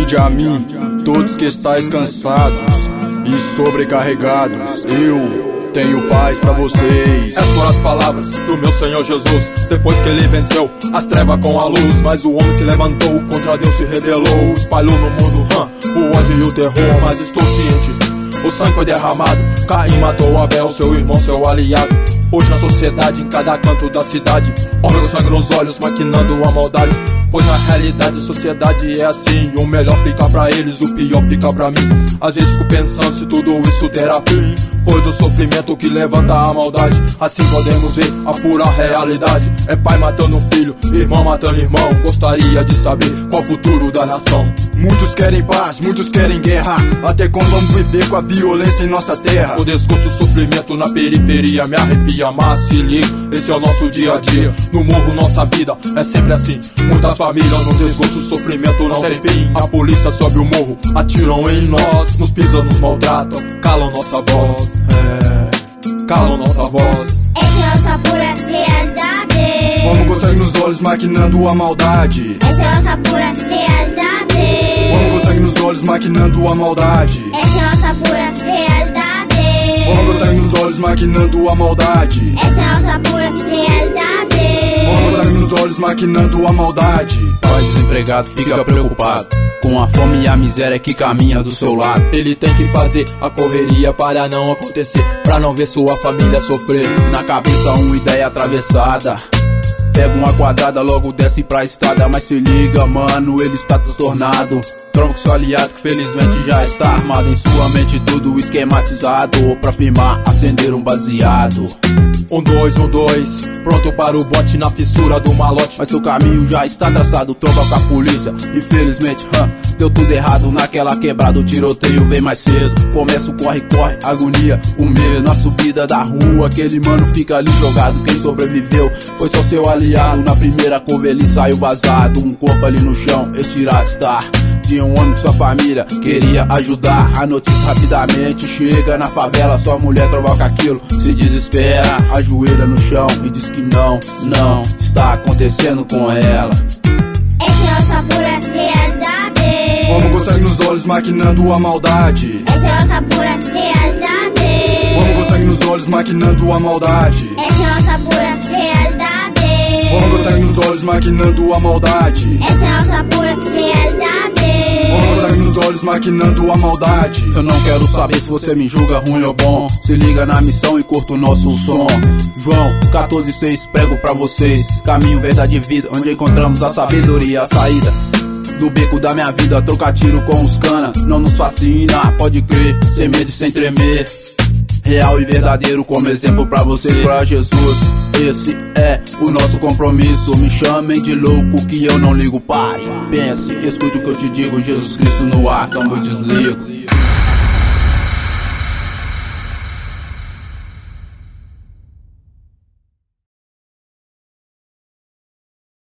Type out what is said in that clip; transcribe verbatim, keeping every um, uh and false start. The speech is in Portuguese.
Vinde a mim, todos que estáis cansados e sobrecarregados, eu tenho paz pra vocês. Essas foram as palavras do meu Senhor Jesus, depois que ele venceu as trevas com a luz. Mas o homem se levantou, contra Deus se rebelou, espalhou no mundo hum, o ódio e o terror. Mas estou ciente, o sangue foi derramado, Caim matou Abel, seu irmão, seu aliado. Hoje na sociedade, em cada canto da cidade, homem com sangue nos olhos, maquinando a maldade. Pois na realidade a sociedade é assim, o melhor fica pra eles, o pior fica pra mim. Às vezes fico pensando se tudo isso terá fim, pois o sofrimento que levanta a maldade. Assim podemos ver a pura realidade, é pai matando filho, irmão matando irmão. Gostaria de saber qual o futuro da nação. Muitos querem paz, muitos querem guerra, até quando vamos viver com a violência em nossa terra? O desgosto, o sofrimento na periferia me arrepia, mas se liga, esse é o nosso dia a dia. No morro nossa vida é sempre assim, muitas famílias no desgosto, o sofrimento não tem fim. A polícia sobe o morro, atiram em nós, nos pisam, nos maltratam, calam nossa voz, é, calam nossa voz. Essa é nossa pura realidade. Vamos com sangue nos olhos maquinando a maldade. Essa é nossa pura realidade. Vamos com sangue nos olhos maquinando a maldade. Essa é nossa pura realidade. Vamos com sangue nos olhos maquinando a maldade. Essa é nossa pura realidade. Vamos com sangue nos olhos maquinando a maldade. Pai desempregado fica preocupado com a fome e a miséria que caminha do seu lado. Ele tem que fazer a correria para não acontecer, pra não ver sua família sofrer. Na cabeça uma ideia atravessada, pega uma quadrada, logo desce pra estrada. Mas se liga, mano, ele está transtornado. Tronco seu aliado que felizmente já está armado. Em sua mente tudo esquematizado, pra firmar, acender um baseado. Um, dois, um, dois, pronto para o bote na fissura do malote. Mas seu caminho já está traçado, tromba com a polícia. Infelizmente, hum, deu tudo errado naquela quebrada. O tiroteio vem mais cedo, começa o corre, corre, agonia, o medo. Na subida da rua, aquele mano fica ali jogado. Quem sobreviveu foi só seu aliado. Na primeira curva ele saiu vazado, um corpo ali no chão, esse irá estar. De um homem que sua família queria ajudar. A notícia rapidamente chega na favela, sua mulher troca aquilo, se desespera, ajoelha no chão e diz que não, não está acontecendo com ela. Essa é nossa pura realidade. Vamos com sangue nos olhos maquinando a maldade. Essa é nossa pura realidade. Vamos com sangue nos olhos maquinando a maldade. Essa é nossa pura realidade. Vamos com sangue nos olhos maquinando a maldade. Essa é nossa pura realidade. Vamos com sangue nos olhos maquinando a maldade. Eu não quero saber se você me julga ruim ou bom, se liga na missão e curta o nosso som. João quatorze seis, prego pra vocês, caminho, verdade e vida, onde encontramos a sabedoria, a saída do beco da minha vida. Trocar tiro com os cana não nos fascina, pode crer, sem medo e sem tremer. Real e verdadeiro como exemplo pra vocês, pra Jesus. Esse é o nosso compromisso. Me chamem de louco que eu não ligo, pare, pense, escute o que eu te digo. Jesus Cristo no ar, então eu desligo.